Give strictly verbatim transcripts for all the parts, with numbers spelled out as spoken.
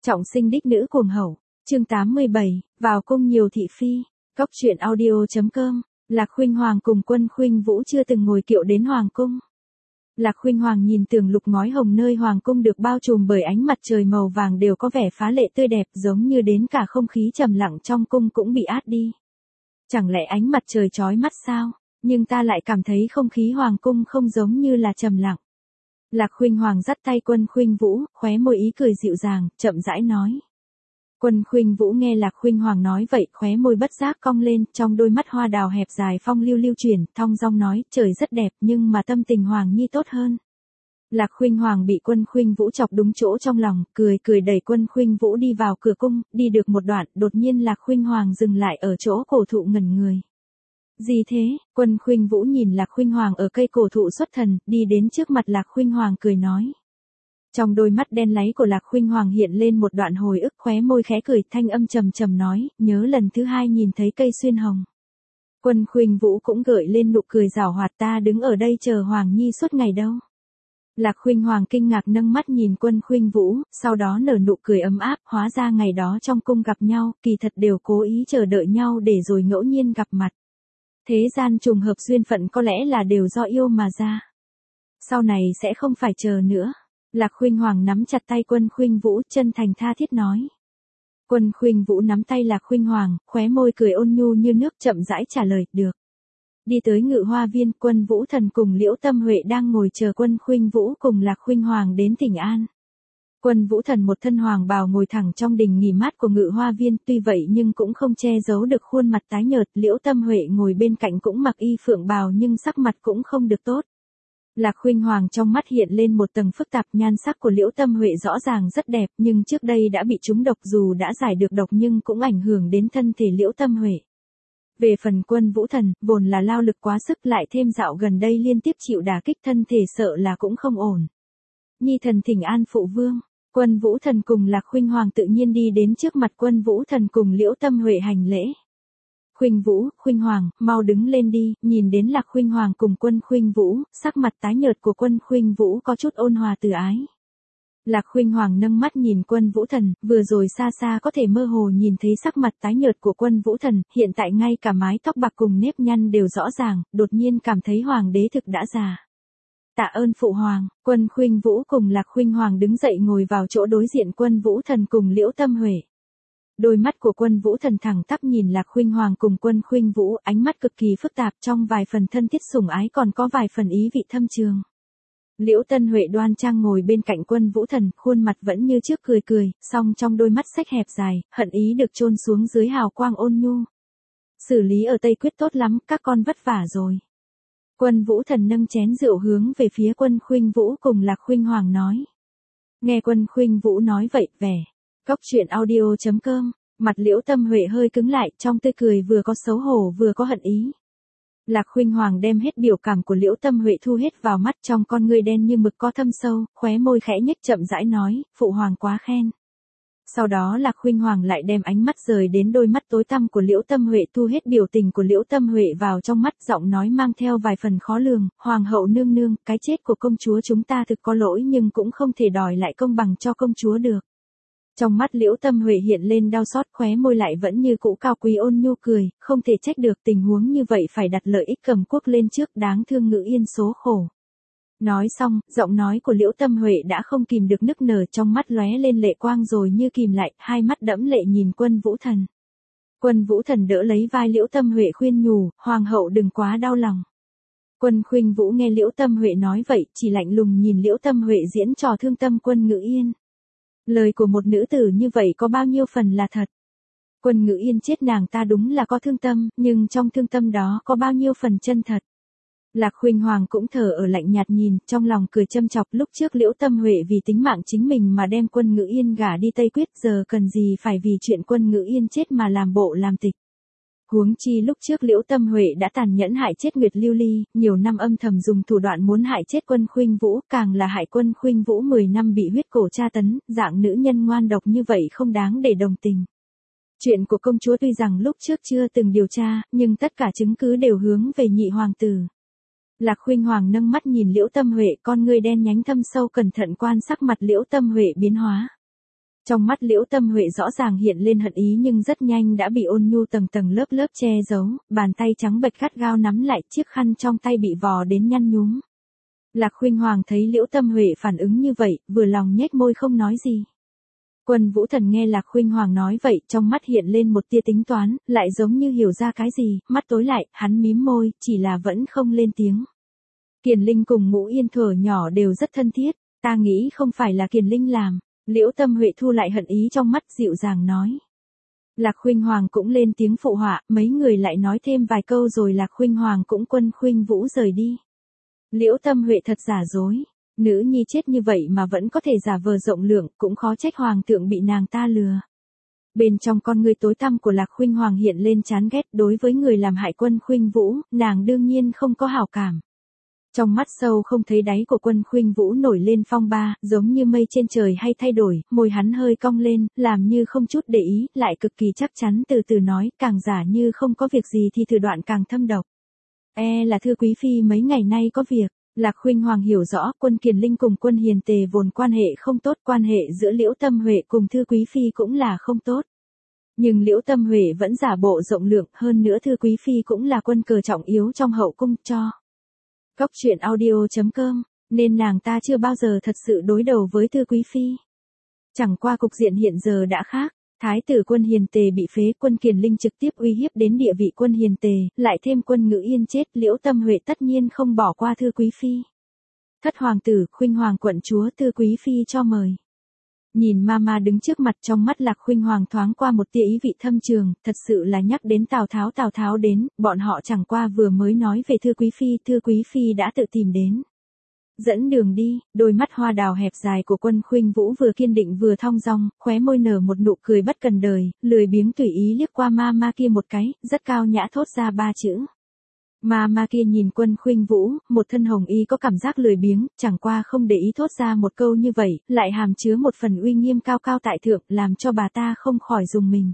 Trọng sinh đích nữ cuồng hậu, chương tám mươi bảy, vào cung nhiều thị phi, cóc truyện audio.com, Lạc Khuynh Hoàng cùng Quân Khuynh Vũ chưa từng ngồi kiệu đến Hoàng cung. Lạc Khuynh Hoàng nhìn tường lục ngói hồng nơi Hoàng cung được bao trùm bởi ánh mặt trời màu vàng đều có vẻ phá lệ tươi đẹp giống như đến cả không khí trầm lặng trong cung cũng bị át đi. Chẳng lẽ ánh mặt trời chói mắt sao, nhưng ta lại cảm thấy không khí Hoàng cung không giống như là trầm lặng. Lạc Khuynh Hoàng dắt tay Quân Khuynh Vũ, khóe môi ý cười dịu dàng, chậm rãi nói. Quân Khuynh Vũ nghe Lạc Khuynh Hoàng nói vậy, khóe môi bất giác cong lên, trong đôi mắt hoa đào hẹp dài phong lưu lưu chuyển, thong dong nói, trời rất đẹp, nhưng mà tâm tình Hoàng nhi tốt hơn. Lạc Khuynh Hoàng bị Quân Khuynh Vũ chọc đúng chỗ trong lòng, cười cười đẩy Quân Khuynh Vũ đi vào cửa cung, đi được một đoạn, đột nhiên Lạc Khuynh Hoàng dừng lại ở chỗ cổ thụ ngẩn người. Gì thế? Quân Khuynh Vũ nhìn Lạc Khuynh Hoàng ở cây cổ thụ xuất thần, đi đến trước mặt Lạc Khuynh Hoàng cười nói. Trong đôi mắt đen láy của Lạc Khuynh Hoàng hiện lên một đoạn hồi ức, khóe môi khẽ cười, thanh âm trầm trầm nói, nhớ lần thứ hai nhìn thấy cây xuyên hồng. Quân Khuynh Vũ cũng gợi lên nụ cười giảo hoạt, ta đứng ở đây chờ Hoàng nhi suốt ngày đâu. Lạc Khuynh Hoàng kinh ngạc nâng mắt nhìn Quân Khuynh Vũ, sau đó nở nụ cười ấm áp, hóa ra ngày đó trong cung gặp nhau, kỳ thật đều cố ý chờ đợi nhau để rồi ngẫu nhiên gặp mặt. Thế gian trùng hợp duyên phận có lẽ là đều do yêu mà ra. Sau này sẽ không phải chờ nữa. Lạc Khuynh Hoàng nắm chặt tay Quân Khuynh Vũ, chân thành tha thiết nói. Quân Khuynh Vũ nắm tay Lạc Khuynh Hoàng, khóe môi cười ôn nhu như nước, chậm rãi trả lời, được. Đi tới Ngự Hoa Viên, Quân Vũ Thần cùng Liễu Tâm Huệ đang ngồi chờ Quân Khuynh Vũ cùng Lạc Khuynh Hoàng đến Thỉnh An. Quân Vũ Thần một thân hoàng bào ngồi thẳng trong đình nghỉ mát của Ngự Hoa Viên, tuy vậy nhưng cũng không che giấu được khuôn mặt tái nhợt, Liễu Tâm Huệ ngồi bên cạnh cũng mặc y phượng bào nhưng sắc mặt cũng không được tốt. Lạc Khuynh Hoàng trong mắt hiện lên một tầng phức tạp, nhan sắc của Liễu Tâm Huệ rõ ràng rất đẹp, nhưng trước đây đã bị trúng độc, dù đã giải được độc nhưng cũng ảnh hưởng đến thân thể Liễu Tâm Huệ. Về phần Quân Vũ Thần, vốn là lao lực quá sức lại thêm dạo gần đây liên tiếp chịu đả kích, thân thể sợ là cũng không ổn. Nhi thần thỉnh an phụ vương. Quân Vũ Thần cùng Lạc Khuynh Hoàng tự nhiên đi đến trước mặt Quân Vũ Thần cùng Liễu Tâm Huệ hành lễ. Khuynh Vũ, Khuynh Hoàng, mau đứng lên đi. Nhìn đến Lạc Khuynh Hoàng cùng Quân Khuynh Vũ, sắc mặt tái nhợt của Quân Khuynh Vũ có chút ôn hòa từ ái. Lạc Khuynh Hoàng nâng mắt nhìn Quân Vũ Thần, vừa rồi xa xa có thể mơ hồ nhìn thấy sắc mặt tái nhợt của Quân Vũ Thần, hiện tại ngay cả mái tóc bạc cùng nếp nhăn đều rõ ràng, đột nhiên cảm thấy Hoàng đế thực đã già. Tạ ơn phụ hoàng. Quân Khuynh Vũ cùng Lạc Khuynh Hoàng đứng dậy ngồi vào chỗ đối diện Quân Vũ Thần cùng Liễu Tâm Huệ. Đôi mắt của Quân Vũ Thần thẳng tắp nhìn Lạc Khuynh Hoàng cùng Quân Khuynh Vũ, ánh mắt cực kỳ phức tạp, trong vài phần thân thiết sủng ái còn có vài phần ý vị thâm trường. Liễu Tân Huệ đoan trang ngồi bên cạnh Quân Vũ Thần, khuôn mặt vẫn như trước cười cười, song trong đôi mắt sách hẹp dài, hận ý được chôn xuống dưới hào quang ôn nhu. Xử lý ở Tây Quyết tốt lắm, các con vất vả rồi. Quân Vũ Thần nâng chén rượu hướng về phía Quân Khuynh Vũ cùng Lạc Khuynh Hoàng nói. Nghe Quân Khuynh Vũ nói vậy, vẻ. Cóc truyện audio.com, mặt Liễu Tâm Huệ hơi cứng lại, trong tươi cười vừa có xấu hổ vừa có hận ý. Lạc Khuynh Hoàng đem hết biểu cảm của Liễu Tâm Huệ thu hết vào mắt, trong con ngươi đen như mực có thâm sâu, khóe môi khẽ nhếch chậm rãi nói, phụ hoàng quá khen. Sau đó Lạc Khuynh Hoàng lại đem ánh mắt rời đến đôi mắt tối tăm của Liễu Tâm Huệ, thu hết biểu tình của Liễu Tâm Huệ vào trong mắt, giọng nói mang theo vài phần khó lường, hoàng hậu nương nương, cái chết của công chúa chúng ta thực có lỗi nhưng cũng không thể đòi lại công bằng cho công chúa được. Trong mắt Liễu Tâm Huệ hiện lên đau xót, khóe môi lại vẫn như cũ cao quý ôn nhu cười, không thể trách được, tình huống như vậy phải đặt lợi ích cầm quốc lên trước, đáng thương Ngự Yên số khổ. Nói xong, giọng nói của Liễu Tâm Huệ đã không kìm được nức nở, trong mắt lóe lên lệ quang rồi như kìm lại, hai mắt đẫm lệ nhìn Quân Vũ Thần. Quân Vũ Thần đỡ lấy vai Liễu Tâm Huệ khuyên nhủ, hoàng hậu đừng quá đau lòng. Quân Khuynh Vũ nghe Liễu Tâm Huệ nói vậy, chỉ lạnh lùng nhìn Liễu Tâm Huệ diễn trò thương tâm Quân Ngự Yên. Lời của một nữ tử như vậy có bao nhiêu phần là thật? Quân Ngự Yên chết nàng ta đúng là có thương tâm, nhưng trong thương tâm đó có bao nhiêu phần chân thật? Lạc Khuynh Hoàng cũng thở ở lạnh nhạt nhìn, trong lòng cười châm chọc, lúc trước Liễu Tâm Huệ vì tính mạng chính mình mà đem Quân Ngự Yên gả đi Tây Quyết, giờ cần gì phải vì chuyện Quân Ngự Yên chết mà làm bộ làm tịch. Huống chi lúc trước Liễu Tâm Huệ đã tàn nhẫn hại chết Nguyệt Lưu Ly, nhiều năm âm thầm dùng thủ đoạn muốn hại chết Quân Khuynh Vũ, càng là hại Quân Khuynh Vũ mười năm bị huyết cổ tra tấn, dạng nữ nhân ngoan độc như vậy không đáng để đồng tình. Chuyện của công chúa tuy rằng lúc trước chưa từng điều tra, nhưng tất cả chứng cứ đều hướng về nhị hoàng tử. Lạc Khuynh Hoàng nâng mắt nhìn Liễu Tâm Huệ, con ngươi đen nhánh thâm sâu cẩn thận quan sát mặt Liễu Tâm Huệ biến hóa. Trong mắt Liễu Tâm Huệ rõ ràng hiện lên hận ý nhưng rất nhanh đã bị ôn nhu tầng tầng lớp lớp che giấu, bàn tay trắng bệch gắt gao nắm lại chiếc khăn trong tay bị vò đến nhăn nhúm. Lạc Khuynh Hoàng thấy Liễu Tâm Huệ phản ứng như vậy, vừa lòng nhếch môi không nói gì. Quân Vũ Thần nghe Lạc Khuynh Hoàng nói vậy, trong mắt hiện lên một tia tính toán, lại giống như hiểu ra cái gì, mắt tối lại, hắn mím môi, chỉ là vẫn không lên tiếng. Kiền Linh cùng Ngũ Yên thuở nhỏ đều rất thân thiết, ta nghĩ không phải là Kiền Linh làm. Liễu Tâm Huệ thu lại hận ý trong mắt, dịu dàng nói. Lạc Khuynh Hoàng cũng lên tiếng phụ họa, mấy người lại nói thêm vài câu rồi Lạc Khuynh Hoàng cũng Quân Khuynh Vũ rời đi. Liễu Tâm Huệ thật giả dối, nữ nhi chết như vậy mà vẫn có thể giả vờ rộng lượng, cũng khó trách hoàng thượng bị nàng ta lừa. Bên trong con ngươi tối tăm của Lạc Khuynh Hoàng hiện lên chán ghét, đối với người làm hại Quân Khuynh Vũ, nàng đương nhiên không có hảo cảm. Trong mắt sâu không thấy đáy của Quân Khuynh Vũ nổi lên phong ba, giống như mây trên trời hay thay đổi, môi hắn hơi cong lên, làm như không chút để ý, lại cực kỳ chắc chắn từ từ nói, càng giả như không có việc gì thì thủ đoạn càng thâm độc. E là Thư Quý Phi mấy ngày nay có việc. Lạc Khuynh Hoàng hiểu rõ, Quân Kiền Linh cùng Quân Hiền Tề vốn quan hệ không tốt, quan hệ giữa Liễu Tâm Huệ cùng Thư Quý Phi cũng là không tốt. Nhưng Liễu Tâm Huệ vẫn giả bộ rộng lượng, hơn nữa Thư Quý Phi cũng là quân cờ trọng yếu trong hậu cung cho. Góc truyện audio chấm com, nên nàng ta chưa bao giờ thật sự đối đầu với Thư Quý Phi. Chẳng qua cục diện hiện giờ đã khác, Thái tử Quân Hiền Tề bị phế, Quân Kiền Linh trực tiếp uy hiếp đến địa vị Quân Hiền Tề, lại thêm Quân Ngữ Yên chết, Liễu Tâm Huệ tất nhiên không bỏ qua Thư Quý Phi. Thất hoàng tử, Khuynh Hoàng quận chúa, Thư Quý Phi cho mời. Nhìn Mama đứng trước mặt, trong mắt Lạc Khuynh Hoàng thoáng qua một tia ý vị thâm trường, thật sự là nhắc đến Tào Tháo Tào Tháo đến, bọn họ chẳng qua vừa mới nói về Thư Quý Phi, Thư Quý Phi đã tự tìm đến. Dẫn đường đi, đôi mắt hoa đào hẹp dài của Quân Khuynh Vũ vừa kiên định vừa thong dong, khóe môi nở một nụ cười bất cần đời, lười biếng tùy ý liếc qua Mama kia một cái, rất cao nhã thốt ra ba chữ. Mama kia nhìn Quân Khuynh Vũ, một thân hồng y có cảm giác lười biếng, chẳng qua không để ý thốt ra một câu như vậy, lại hàm chứa một phần uy nghiêm cao cao tại thượng, làm cho bà ta không khỏi rùng mình.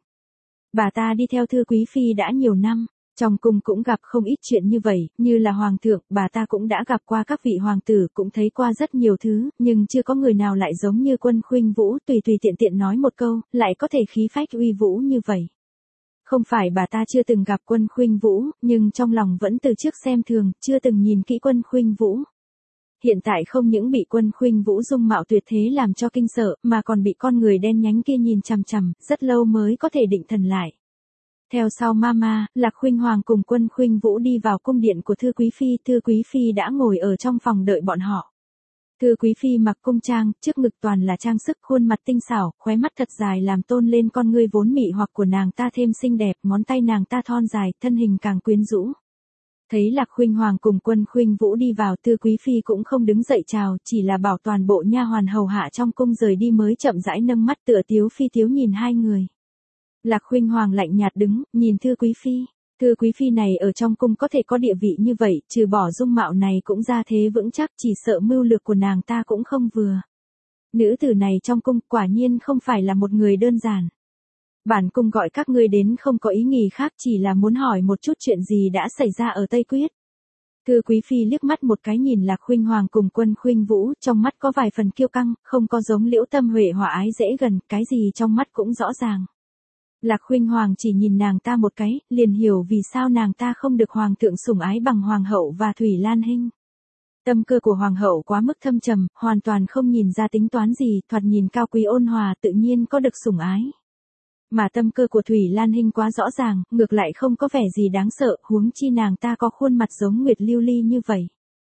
Bà ta đi theo Thư Quý Phi đã nhiều năm, trong cung cũng gặp không ít chuyện như vậy, như là hoàng thượng, bà ta cũng đã gặp qua các vị hoàng tử, cũng thấy qua rất nhiều thứ, nhưng chưa có người nào lại giống như Quân Khuynh Vũ, tùy tùy tiện tiện nói một câu, lại có thể khí phách uy vũ như vậy. Không phải bà ta chưa từng gặp Quân Khuynh Vũ, nhưng trong lòng vẫn từ trước xem thường, chưa từng nhìn kỹ Quân Khuynh Vũ. Hiện tại không những bị Quân Khuynh Vũ dung mạo tuyệt thế làm cho kinh sợ, mà còn bị con người đen nhánh kia nhìn chằm chằm, rất lâu mới có thể định thần lại. Theo sau Mama, Lạc Khuynh Hoàng cùng Quân Khuynh Vũ đi vào cung điện của Thư Quý Phi, Thư Quý Phi đã ngồi ở trong phòng đợi bọn họ. Thư Quý Phi mặc cung trang, trước ngực toàn là trang sức, khuôn mặt tinh xảo, khóe mắt thật dài làm tôn lên con ngươi vốn mị hoặc của nàng ta thêm xinh đẹp, ngón tay nàng ta thon dài, thân hình càng quyến rũ. Thấy Lạc Khuynh Hoàng cùng Quân Khuynh Vũ đi vào, Thư Quý Phi cũng không đứng dậy chào, chỉ là bảo toàn bộ nha hoàn hầu hạ trong cung rời đi mới chậm rãi nâng mắt tựa tiếu phi tiếu nhìn hai người. Lạc Khuynh Hoàng lạnh nhạt đứng, nhìn Thư Quý Phi. Thư Quý Phi này ở trong cung có thể có địa vị như vậy, trừ bỏ dung mạo này cũng ra thế vững chắc, chỉ sợ mưu lược của nàng ta cũng không vừa. Nữ tử này trong cung quả nhiên không phải là một người đơn giản. Bản cung gọi các ngươi đến không có ý nghỉ khác, chỉ là muốn hỏi một chút chuyện gì đã xảy ra ở Tây Quyết. Thư Quý Phi liếc mắt một cái nhìn Lạc Khuynh Hoàng cùng Quân Khuynh Vũ, trong mắt có vài phần kiêu căng, không có giống Liễu Tâm Huệ hòa ái dễ gần, cái gì trong mắt cũng rõ ràng. Lạc Khuynh Hoàng chỉ nhìn nàng ta một cái, liền hiểu vì sao nàng ta không được hoàng thượng sủng ái bằng hoàng hậu và Thủy Lan Hinh. Tâm cơ của hoàng hậu quá mức thâm trầm, hoàn toàn không nhìn ra tính toán gì, thoạt nhìn cao quý ôn hòa, tự nhiên có được sủng ái. Mà tâm cơ của Thủy Lan Hinh quá rõ ràng, ngược lại không có vẻ gì đáng sợ, huống chi nàng ta có khuôn mặt giống Nguyệt Lưu Ly như vậy.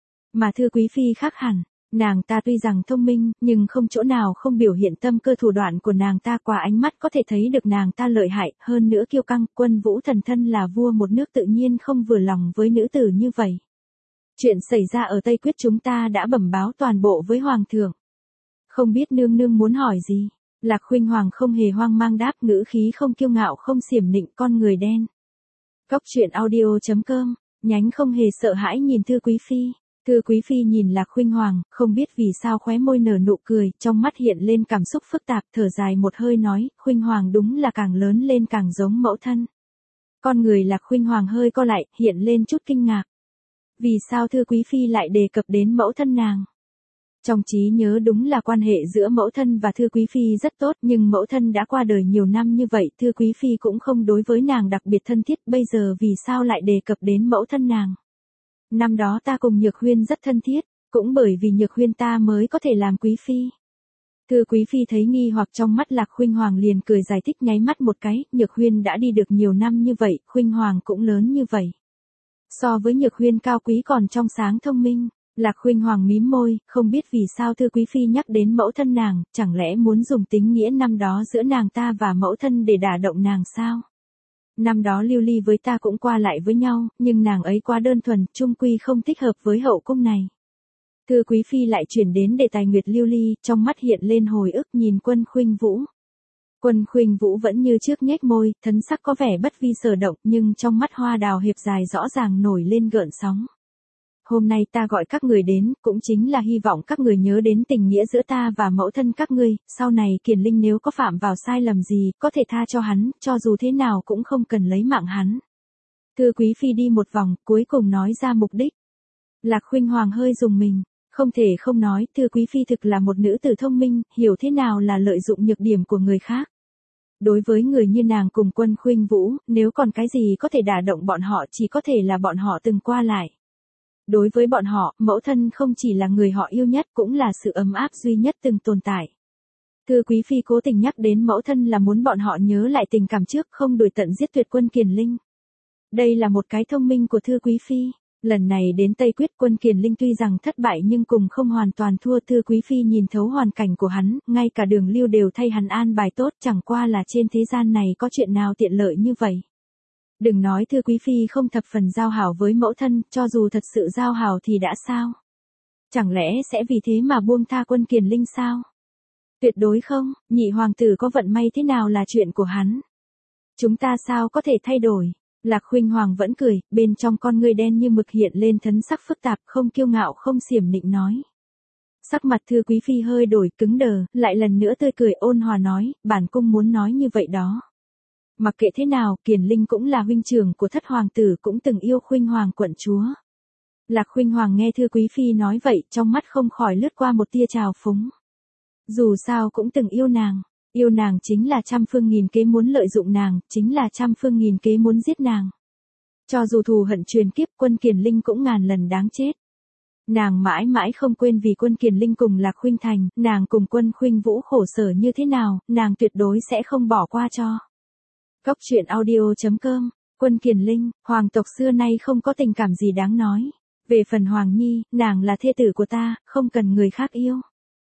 Mà Thư Quý Phi khác hẳn. Nàng ta tuy rằng thông minh, nhưng không chỗ nào không biểu hiện tâm cơ thủ đoạn của nàng ta, qua ánh mắt có thể thấy được nàng ta lợi hại, hơn nữa kiêu căng. Quân Vũ Thần thân là vua một nước tự nhiên không vừa lòng với nữ tử như vậy. Chuyện xảy ra ở Tây Quyết chúng ta đã bẩm báo toàn bộ với hoàng thượng. Không biết nương nương muốn hỏi gì? Lạc Khuynh Hoàng không hề hoang mang đáp, ngữ khí không kiêu ngạo không xiểm nịnh, con người đen. Góc truyện audio chấm com, nhánh không hề sợ hãi nhìn Thư Quý Phi. Thư Quý Phi nhìn Lạc Khuynh Hoàng, không biết vì sao khóe môi nở nụ cười, trong mắt hiện lên cảm xúc phức tạp, thở dài một hơi nói, Khuynh Hoàng đúng là càng lớn lên càng giống mẫu thân. Con người Lạc Khuynh Hoàng hơi co lại, hiện lên chút kinh ngạc. Vì sao Thư Quý Phi lại đề cập đến mẫu thân nàng? Trong trí nhớ đúng là quan hệ giữa mẫu thân và Thư Quý Phi rất tốt, nhưng mẫu thân đã qua đời nhiều năm như vậy, Thư Quý Phi cũng không đối với nàng đặc biệt thân thiết, bây giờ vì sao lại đề cập đến mẫu thân nàng. Năm đó ta cùng Nhược Huyên rất thân thiết, cũng bởi vì Nhược Huyên ta mới có thể làm Quý Phi. Thư Quý Phi thấy nghi hoặc trong mắt Lạc Khuynh Hoàng liền cười giải thích nháy mắt một cái, Nhược Huyên đã đi được nhiều năm như vậy, Khuynh Hoàng cũng lớn như vậy. So với Nhược Huyên cao quý còn trong sáng thông minh. Lạc Khuynh Hoàng mím môi, không biết vì sao Thư Quý Phi nhắc đến mẫu thân nàng, chẳng lẽ muốn dùng tính nghĩa năm đó giữa nàng ta và mẫu thân để đả động nàng sao? Năm đó Lưu Ly với ta cũng qua lại với nhau, nhưng nàng ấy quá đơn thuần, chung quy không thích hợp với hậu cung này. Thư Quý Phi lại chuyển đến đề tài Nguyệt Lưu Ly, trong mắt hiện lên hồi ức nhìn Quân Khuynh Vũ. Quân Khuynh Vũ vẫn như trước nhếch môi, thần sắc có vẻ bất vi sở động, nhưng trong mắt hoa đào hiệp dài rõ ràng nổi lên gợn sóng. Hôm nay ta gọi các người đến, cũng chính là hy vọng các người nhớ đến tình nghĩa giữa ta và mẫu thân các ngươi, sau này Kiền Linh nếu có phạm vào sai lầm gì, có thể tha cho hắn, cho dù thế nào cũng không cần lấy mạng hắn. Thư Quý Phi đi một vòng, cuối cùng nói ra mục đích. Lạc Khuynh Hoàng hơi rùng mình, không thể không nói, Thư Quý Phi thực là một nữ tử thông minh, hiểu thế nào là lợi dụng nhược điểm của người khác. Đối với người như nàng cùng Quân Khuynh Vũ, nếu còn cái gì có thể đả động bọn họ chỉ có thể là bọn họ từng qua lại. Đối với bọn họ, mẫu thân không chỉ là người họ yêu nhất cũng là sự ấm áp duy nhất từng tồn tại. Thư Quý Phi cố tình nhắc đến mẫu thân là muốn bọn họ nhớ lại tình cảm trước không đuổi tận giết tuyệt Quân Kiền Linh. Đây là một cái thông minh của Thư Quý Phi. Lần này đến Tây Quyết Quân Kiền Linh tuy rằng thất bại nhưng cùng không hoàn toàn thua. Thư Quý Phi nhìn thấu hoàn cảnh của hắn, ngay cả Đường Lưu đều thay hắn an bài tốt, chẳng qua là trên thế gian này có chuyện nào tiện lợi như vậy. Đừng nói Thư Quý Phi không thập phần giao hảo với mẫu thân, cho dù thật sự giao hảo thì đã sao? Chẳng lẽ sẽ vì thế mà buông tha Quân Kiền Linh sao? Tuyệt đối không, nhị hoàng tử có vận may thế nào là chuyện của hắn. Chúng ta sao có thể thay đổi? Lạc Khuynh Hoàng vẫn cười, bên trong con ngươi đen như mực hiện lên thấn sắc phức tạp, không kiêu ngạo không xiểm nịnh nói. Sắc mặt Thư Quý Phi hơi đổi cứng đờ, lại lần nữa tươi cười ôn hòa nói, bản cung muốn nói như vậy đó. Mặc kệ thế nào, Kiền Linh cũng là huynh trưởng của thất hoàng tử, cũng từng yêu Khuynh Hoàng quận chúa. Lạc Khuynh Hoàng nghe Thư Quý Phi nói vậy, trong mắt không khỏi lướt qua một tia trào phúng. Dù sao cũng từng yêu nàng, yêu nàng chính là trăm phương nghìn kế muốn lợi dụng nàng, chính là trăm phương nghìn kế muốn giết nàng. Cho dù thù hận truyền kiếp, Quân Kiền Linh cũng ngàn lần đáng chết. Nàng mãi mãi không quên vì Quân Kiền Linh cùng Lạc Khuynh Thành, nàng cùng Quân Khuynh Vũ khổ sở như thế nào, nàng tuyệt đối sẽ không bỏ qua cho. Cốc truyện audio chấm com, Quân Kiền Linh, hoàng tộc xưa nay không có tình cảm gì đáng nói. Về phần Hoàng Nhi, nàng là thê tử của ta, không cần người khác yêu.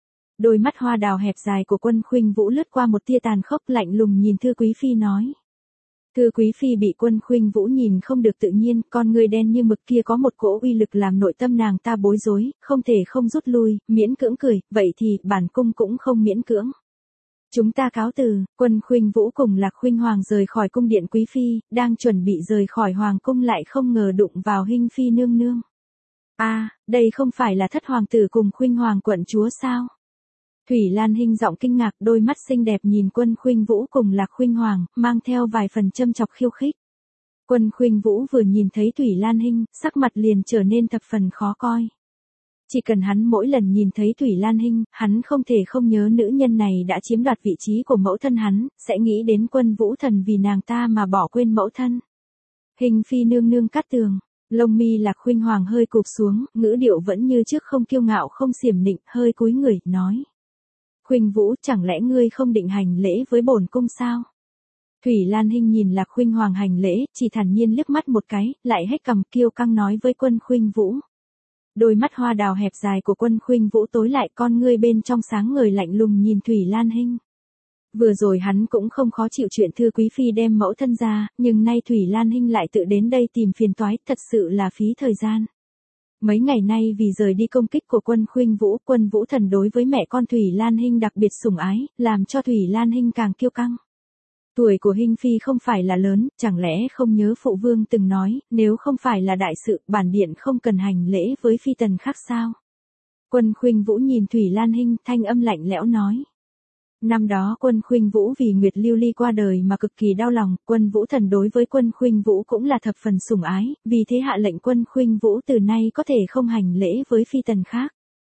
Đôi mắt hoa đào hẹp dài của Quân Khuynh Vũ lướt qua một tia tàn khốc lạnh lùng nhìn Thư Quý Phi nói. Thư Quý Phi bị Quân Khuynh Vũ nhìn không được tự nhiên, con người đen như mực kia có một cỗ uy lực làm nội tâm nàng ta bối rối, không thể không rút lui, miễn cưỡng cười, vậy thì bản cung cũng không miễn cưỡng. Chúng ta cáo từ. Quân Khuynh Vũ cùng Lạc Khuynh Hoàng rời khỏi cung điện Quý Phi, đang chuẩn bị rời khỏi hoàng cung lại không ngờ đụng vào Hinh Phi nương nương. A, à, đây không phải là thất hoàng tử cùng Khuynh Hoàng quận chúa sao? Thủy Lan Hinh giọng kinh ngạc, đôi mắt xinh đẹp nhìn Quân Khuynh Vũ cùng Lạc Khuynh Hoàng, mang theo vài phần châm chọc khiêu khích. Quân Khuynh Vũ vừa nhìn thấy Thủy Lan Hinh, sắc mặt liền trở nên thập phần khó coi. Chỉ cần hắn mỗi lần nhìn thấy Thủy Lan Hinh, hắn không thể không nhớ nữ nhân này đã chiếm đoạt vị trí của mẫu thân hắn, sẽ nghĩ đến Quân Vũ Thần vì nàng ta mà bỏ quên mẫu thân. Hinh Phi nương nương cát tường, lông mi Lạc Khuynh Hoàng hơi cụp xuống, ngữ điệu vẫn như trước không kiêu ngạo không xiểm nịnh, hơi cúi người, nói. Khuynh Vũ, chẳng lẽ ngươi không định hành lễ với bổn cung sao? Thủy Lan Hinh nhìn Lạc Khuynh Hoàng hành lễ, chỉ thản nhiên liếc mắt một cái, lại hét cằm kiêu căng nói với Quân Khuynh Vũ. Đôi mắt hoa đào hẹp dài của Quân Khuynh Vũ tối lại, con ngươi bên trong sáng ngời lạnh lùng nhìn Thủy Lan Hinh. Vừa rồi hắn cũng không khó chịu chuyện Thư Quý Phi đem mẫu thân ra, nhưng nay Thủy Lan Hinh lại tự đến đây tìm phiền toái, thật sự là phí thời gian. Mấy ngày nay vì rời đi công kích của Quân Khuynh Vũ, Quân Vũ Thần đối với mẹ con Thủy Lan Hinh đặc biệt sủng ái, làm cho Thủy Lan Hinh càng kiêu căng. Tuổi của Hinh Phi không phải là lớn, chẳng lẽ không nhớ phụ vương từng nói, nếu không phải là đại sự, bản điện không cần hành lễ với phi tần khác sao? Quân Khuynh Vũ nhìn Thủy Lan Hinh, thanh âm lạnh lẽo nói. Năm đó Quân Khuynh Vũ vì Nguyệt Lưu Ly qua đời mà cực kỳ đau lòng, Quân Vũ Thần đối với Quân Khuynh Vũ cũng là thập phần sủng ái, vì thế hạ lệnh Quân Khuynh Vũ từ nay có thể không hành lễ với phi tần khác.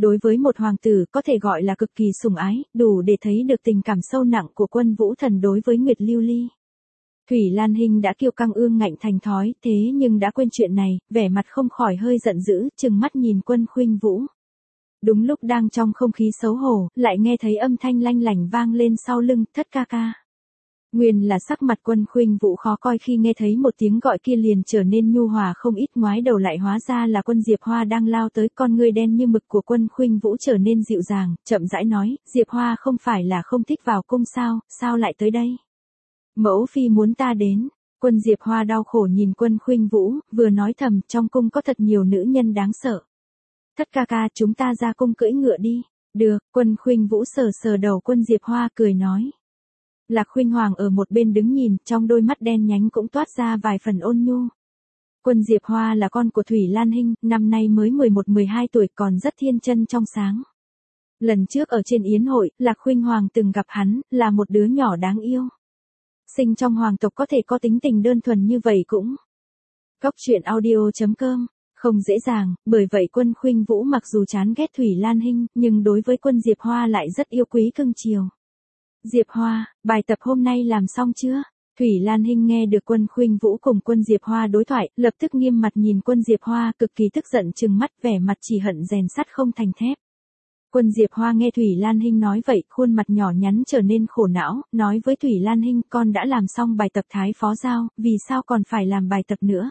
đối với một hoàng tử có thể gọi là cực kỳ sủng ái, đủ để thấy được tình cảm sâu nặng của Quân Vũ Thần đối với Nguyệt Lưu Ly. Thủy Lan Hinh đã kiêu căng ương ngạnh thành thói, thế nhưng đã quên chuyện này, vẻ mặt không khỏi hơi giận dữ, trừng mắt nhìn Quân Khuynh Vũ. Đúng lúc đang trong không khí xấu hổ, lại nghe thấy âm thanh lanh lảnh vang lên sau lưng, Thất ca ca. Nguyên là sắc mặt Quân Khuynh Vũ khó coi khi nghe thấy một tiếng gọi kia liền trở nên nhu hòa không ít, ngoái đầu lại hóa ra là Quân Diệp Hoa đang lao tới, con ngươi đen như mực của Quân Khuynh Vũ trở nên dịu dàng, chậm rãi nói, Diệp Hoa không phải là không thích vào cung sao, sao lại tới đây? Mẫu phi muốn ta đến. Quân Diệp Hoa đau khổ nhìn Quân Khuynh Vũ, vừa nói thầm, trong cung có thật nhiều nữ nhân đáng sợ. Thất ca ca, chúng ta ra cung cưỡi ngựa đi. Được, Quân Khuynh Vũ sờ sờ đầu Quân Diệp Hoa cười nói. Lạc Khuynh Hoàng ở một bên đứng nhìn, trong đôi mắt đen nhánh cũng toát ra vài phần ôn nhu. Quân Diệp Hoa là con của Thủy Lan Hinh, năm nay mới mười một mười hai tuổi, còn rất thiên chân trong sáng. Lần trước ở trên yến hội, Lạc Khuynh Hoàng từng gặp hắn, là một đứa nhỏ đáng yêu. Sinh trong hoàng tộc có thể có tính tình đơn thuần như vậy cũng. Cốc truyện audio chấm com, không dễ dàng, bởi vậy Quân Khuynh Vũ mặc dù chán ghét Thủy Lan Hinh, nhưng đối với Quân Diệp Hoa lại rất yêu quý cưng chiều. Diệp Hoa, bài tập hôm nay làm xong chưa? Thủy Lan Hinh nghe được Quân Khuynh Vũ cùng Quân Diệp Hoa đối thoại, lập tức nghiêm mặt nhìn Quân Diệp Hoa, cực kỳ tức giận trừng mắt, vẻ mặt chỉ hận rèn sắt không thành thép. Quân Diệp Hoa nghe Thủy Lan Hinh nói vậy, khuôn mặt nhỏ nhắn trở nên khổ não, nói với Thủy Lan Hinh, con đã làm xong bài tập Thái Phó Giao, vì sao còn phải làm bài tập nữa?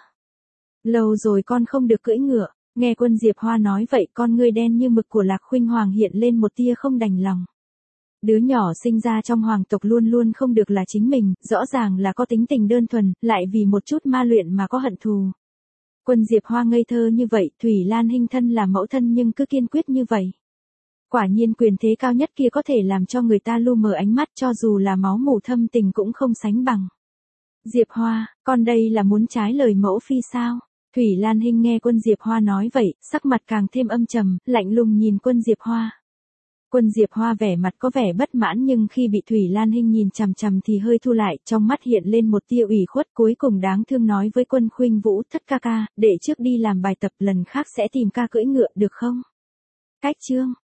Lâu rồi con không được cưỡi ngựa. Nghe Quân Diệp Hoa nói vậy, con ngươi đen như mực của Lạc Khuynh Hoàng hiện lên một tia không đành lòng. Đứa nhỏ sinh ra trong hoàng tộc luôn luôn không được là chính mình, rõ ràng là có tính tình đơn thuần, lại vì một chút ma luyện mà có hận thù. Quân Diệp Hoa ngây thơ như vậy, Thủy Lan Hinh thân là mẫu thân nhưng cứ kiên quyết như vậy. Quả nhiên quyền thế cao nhất kia có thể làm cho người ta lu mờ ánh mắt, cho dù là máu mủ thâm tình cũng không sánh bằng. Diệp Hoa, con đây là muốn trái lời mẫu phi sao? Thủy Lan Hinh nghe Quân Diệp Hoa nói vậy, sắc mặt càng thêm âm trầm, lạnh lùng nhìn Quân Diệp Hoa. Quân Diệp Hoa vẻ mặt có vẻ bất mãn nhưng khi bị Thủy Lan Hinh nhìn chằm chằm thì hơi thu lại, trong mắt hiện lên một tia ủy khuất, cuối cùng đáng thương nói với Quân Khuynh Vũ, Thất ca ca, để trước đi làm bài tập, lần khác sẽ tìm ca cưỡi ngựa được không? Cách chương